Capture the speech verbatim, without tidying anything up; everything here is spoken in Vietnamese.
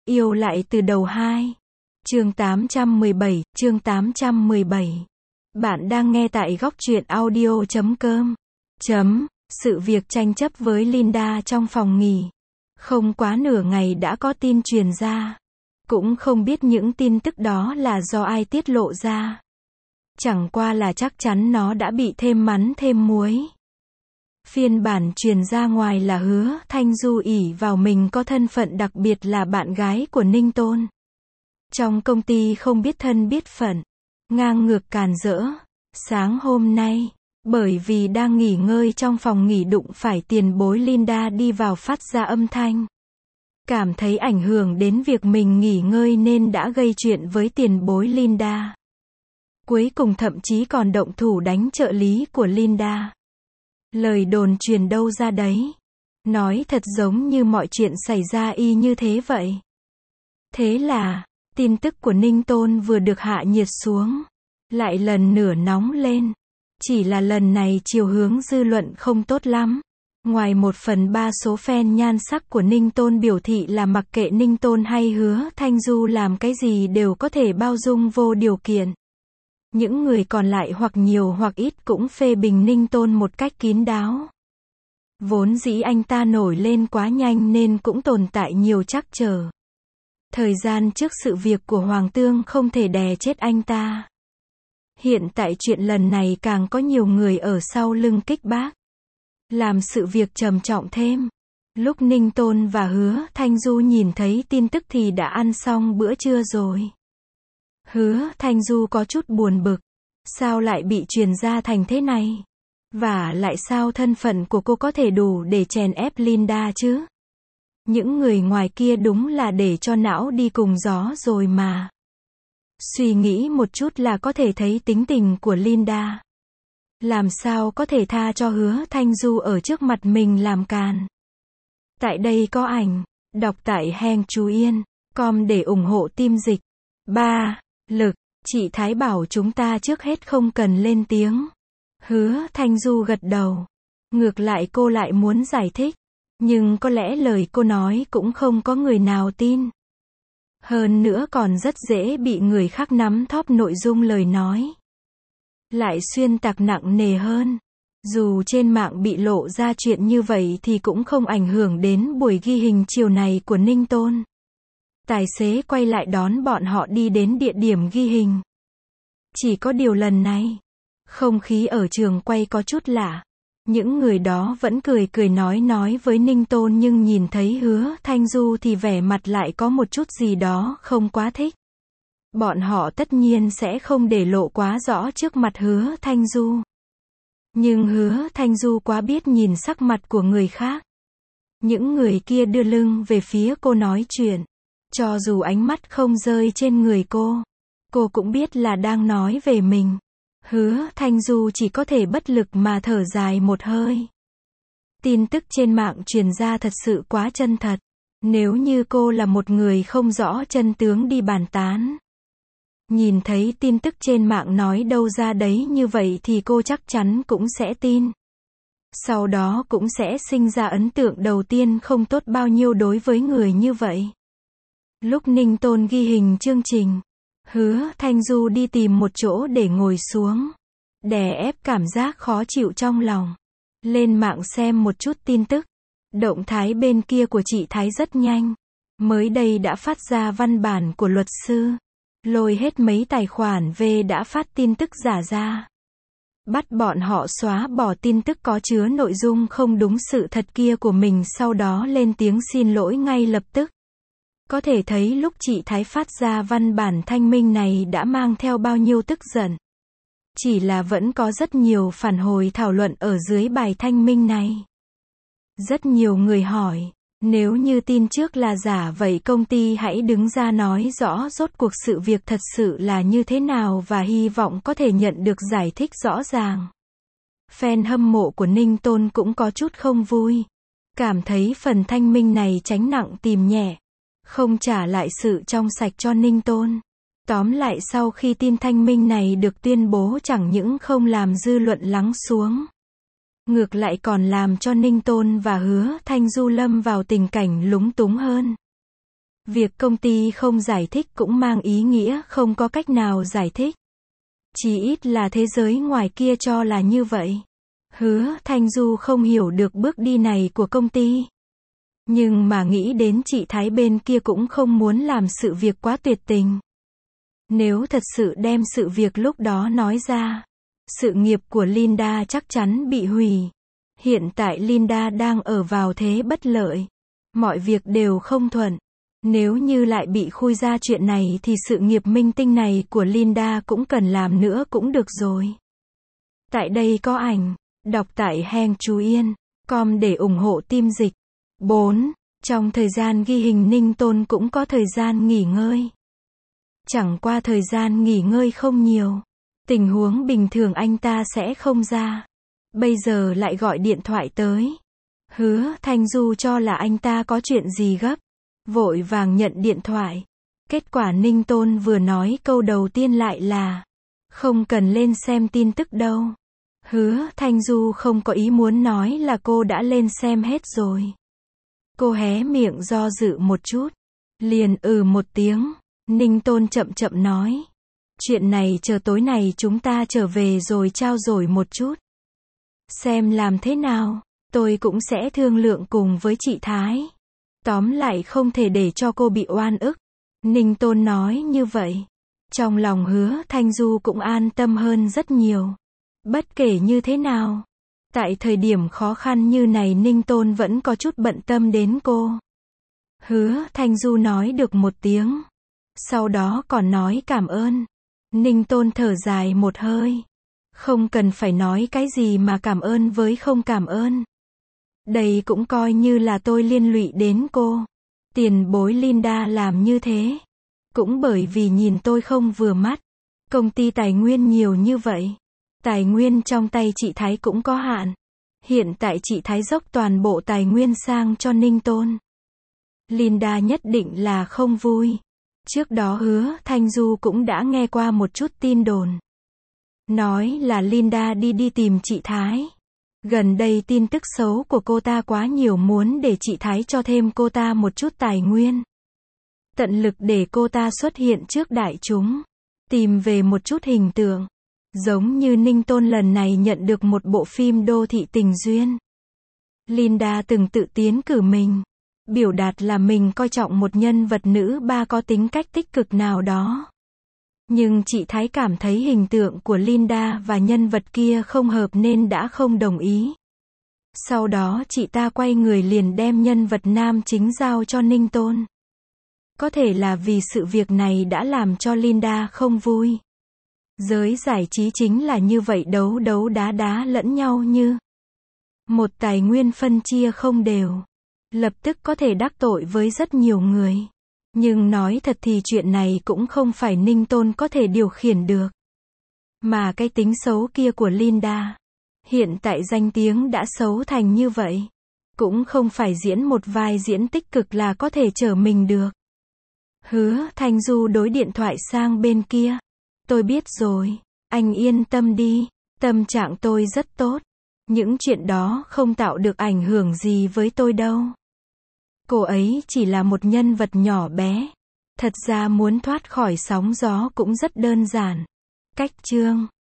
Yêu lại từ đầu hai. Chương tám trăm mười bảy, chương tám trăm mười bảy. Bạn đang nghe tại góc truyện audio chấm com. Chấm, sự việc tranh chấp với Linda trong phòng nghỉ. Không quá nửa ngày đã có tin truyền ra. Cũng không biết những tin tức đó là do ai tiết lộ ra. Chẳng qua là chắc chắn nó đã bị thêm mắm thêm muối. Phiên bản truyền ra ngoài là Hứa Thanh Du ỷ vào mình có thân phận đặc biệt là bạn gái của Ninh Tôn. Trong công ty không biết thân biết phận, ngang ngược càn rỡ. Sáng hôm nay, bởi vì đang nghỉ ngơi trong phòng nghỉ đụng phải tiền bối Linda đi vào phát ra âm thanh. Cảm thấy ảnh hưởng đến việc mình nghỉ ngơi nên đã gây chuyện với tiền bối Linda. Cuối cùng thậm chí còn động thủ đánh trợ lý của Linda. Lời đồn truyền đâu ra đấy. Nói thật giống như mọi chuyện xảy ra y như thế vậy. Thế là, tin tức của Ninh Tôn vừa được hạ nhiệt xuống, lại lần nữa nóng lên. Chỉ là lần này chiều hướng dư luận không tốt lắm. Ngoài một phần ba số fan nhan sắc của Ninh Tôn biểu thị là mặc kệ Ninh Tôn hay Hứa Thanh Du làm cái gì đều có thể bao dung vô điều kiện. Những người còn lại hoặc nhiều hoặc ít cũng phê bình Ninh Tôn một cách kín đáo. Vốn dĩ anh ta nổi lên quá nhanh nên cũng tồn tại nhiều trắc trở. Thời gian trước sự việc của Hoàng Tương không thể đè chết anh ta. Hiện tại chuyện lần này càng có nhiều người ở sau lưng kích bác. Làm sự việc trầm trọng thêm. Lúc Ninh Tôn và Hứa Thanh Du nhìn thấy tin tức thì đã ăn xong bữa trưa rồi. Hứa Thanh Du có chút buồn bực. Sao lại bị truyền ra thành thế này? Và lại sao thân phận của cô có thể đủ để chèn ép Linda chứ? Những người ngoài kia đúng là để cho não đi cùng gió rồi mà. Suy nghĩ một chút là có thể thấy tính tình của Linda. Làm sao có thể tha cho Hứa Thanh Du ở trước mặt mình làm càn. Tại đây có ảnh. Đọc tại Heng Chú Yên. Com để ủng hộ team dịch. ba. Lực. Chị Thái bảo chúng ta trước hết không cần lên tiếng. Hứa Thanh Du gật đầu. Ngược lại cô lại muốn giải thích. Nhưng có lẽ lời cô nói cũng không có người nào tin. Hơn nữa còn rất dễ bị người khác nắm thóp nội dung lời nói. Lại xuyên tạc nặng nề hơn. Dù trên mạng bị lộ ra chuyện như vậy thì cũng không ảnh hưởng đến buổi ghi hình chiều này của Ninh Tôn. Tài xế quay lại đón bọn họ đi đến địa điểm ghi hình. Chỉ có điều lần này, không khí ở trường quay có chút lạ. Những người đó vẫn cười cười nói nói với Ninh Tôn nhưng nhìn thấy Hứa Thanh Du thì vẻ mặt lại có một chút gì đó không quá thích. Bọn họ tất nhiên sẽ không để lộ quá rõ trước mặt Hứa Thanh Du. Nhưng Hứa Thanh Du quá biết nhìn sắc mặt của người khác. Những người kia đưa lưng về phía cô nói chuyện. Cho dù ánh mắt không rơi trên người cô, cô cũng biết là đang nói về mình. Hứa Thanh Du chỉ có thể bất lực mà thở dài một hơi. Tin tức trên mạng truyền ra thật sự quá chân thật. Nếu như cô là một người không rõ chân tướng đi bàn tán. Nhìn thấy tin tức trên mạng nói đâu ra đấy như vậy thì cô chắc chắn cũng sẽ tin. Sau đó cũng sẽ sinh ra ấn tượng đầu tiên không tốt bao nhiêu đối với người như vậy. Lúc Ninh Tôn ghi hình chương trình, Hứa Thanh Du đi tìm một chỗ để ngồi xuống, đè ép cảm giác khó chịu trong lòng. Lên mạng xem một chút tin tức. Động thái bên kia của chị Thái rất nhanh. Mới đây đã phát ra văn bản của luật sư. Lôi hết mấy tài khoản về đã phát tin tức giả ra. Bắt bọn họ xóa bỏ tin tức có chứa nội dung không đúng sự thật kia của mình, sau đó lên tiếng xin lỗi ngay lập tức. Có thể thấy lúc chị Thái phát ra văn bản thanh minh này đã mang theo bao nhiêu tức giận. Chỉ là vẫn có rất nhiều phản hồi thảo luận ở dưới bài thanh minh này. Rất nhiều người hỏi, nếu như tin trước là giả vậy công ty hãy đứng ra nói rõ rốt cuộc sự việc thật sự là như thế nào và hy vọng có thể nhận được giải thích rõ ràng. Fan hâm mộ của Ninh Tôn cũng có chút không vui. Cảm thấy phần thanh minh này tránh nặng tìm nhẹ. Không trả lại sự trong sạch cho Ninh Tôn. Tóm lại sau khi tin thanh minh này được tuyên bố chẳng những không làm dư luận lắng xuống. Ngược lại còn làm cho Ninh Tôn và Hứa Thanh Du lâm vào tình cảnh lúng túng hơn. Việc công ty không giải thích cũng mang ý nghĩa không có cách nào giải thích. Chí ít là thế giới ngoài kia cho là như vậy. Hứa Thanh Du không hiểu được bước đi này của công ty. Nhưng mà nghĩ đến chị Thái bên kia cũng không muốn làm sự việc quá tuyệt tình. Nếu thật sự đem sự việc lúc đó nói ra, sự nghiệp của Linda chắc chắn bị hủy. Hiện tại Linda đang ở vào thế bất lợi. Mọi việc đều không thuận. Nếu như lại bị khui ra chuyện này thì sự nghiệp minh tinh này của Linda cũng cần làm nữa cũng được rồi. Tại đây có ảnh. Đọc tại Heng Chú Yên. Com để ủng hộ team dịch. bốn. Trong thời gian ghi hình Ninh Tôn cũng có thời gian nghỉ ngơi. Chẳng qua thời gian nghỉ ngơi không nhiều. Tình huống bình thường anh ta sẽ không ra. Bây giờ lại gọi điện thoại tới. Hứa Thanh Du cho là anh ta có chuyện gì gấp. Vội vàng nhận điện thoại. Kết quả Ninh Tôn vừa nói câu đầu tiên lại là không cần lên xem tin tức đâu. Hứa Thanh Du không có ý muốn nói là cô đã lên xem hết rồi. Cô hé miệng do dự một chút. Liền ừ một tiếng. Ninh Tôn chậm chậm nói. Chuyện này chờ tối này chúng ta trở về rồi trao đổi một chút. Xem làm thế nào. Tôi cũng sẽ thương lượng cùng với chị Thái. Tóm lại không thể để cho cô bị oan ức. Ninh Tôn nói như vậy. Trong lòng Hứa Thanh Du cũng an tâm hơn rất nhiều. Bất kể như thế nào. Tại thời điểm khó khăn như này Ninh Tôn vẫn có chút bận tâm đến cô. Hứa Thanh Du nói được một tiếng. Sau đó còn nói cảm ơn. Ninh Tôn thở dài một hơi. Không cần phải nói cái gì mà cảm ơn với không cảm ơn. Đây cũng coi như là tôi liên lụy đến cô. Tiền bối Linda làm như thế. Cũng bởi vì nhìn tôi không vừa mắt. Công ty tài nguyên nhiều như vậy. Tài nguyên trong tay chị Thái cũng có hạn. Hiện tại chị Thái dốc toàn bộ tài nguyên sang cho Ninh Tôn. Linda nhất định là không vui. Trước đó Hứa Thanh Du cũng đã nghe qua một chút tin đồn. Nói là Linda đi đi tìm chị Thái. Gần đây tin tức xấu của cô ta quá nhiều muốn để chị Thái cho thêm cô ta một chút tài nguyên. Tận lực để cô ta xuất hiện trước đại chúng. Tìm về một chút hình tượng. Giống như Ninh Tôn lần này nhận được một bộ phim đô thị tình duyên. Linda từng tự tiến cử mình. Biểu đạt là mình coi trọng một nhân vật nữ ba có tính cách tích cực nào đó. Nhưng chị Thái cảm thấy hình tượng của Linda và nhân vật kia không hợp nên đã không đồng ý. Sau đó chị ta quay người liền đem nhân vật nam chính giao cho Ninh Tôn. Có thể là vì sự việc này đã làm cho Linda không vui. Giới giải trí chính là như vậy, đấu đấu đá đá lẫn nhau như một tài nguyên phân chia không đều. Lập tức có thể đắc tội với rất nhiều người. Nhưng nói thật thì chuyện này cũng không phải Ninh Tôn có thể điều khiển được. Mà cái tính xấu kia của Linda. Hiện tại danh tiếng đã xấu thành như vậy. Cũng không phải diễn một vai diễn tích cực là có thể trở mình được. Hứa Thanh Du đối điện thoại sang bên kia. Tôi biết rồi. Anh yên tâm đi. Tâm trạng tôi rất tốt. Những chuyện đó không tạo được ảnh hưởng gì với tôi đâu. Cô ấy chỉ là một nhân vật nhỏ bé. Thật ra muốn thoát khỏi sóng gió cũng rất đơn giản. Cách chương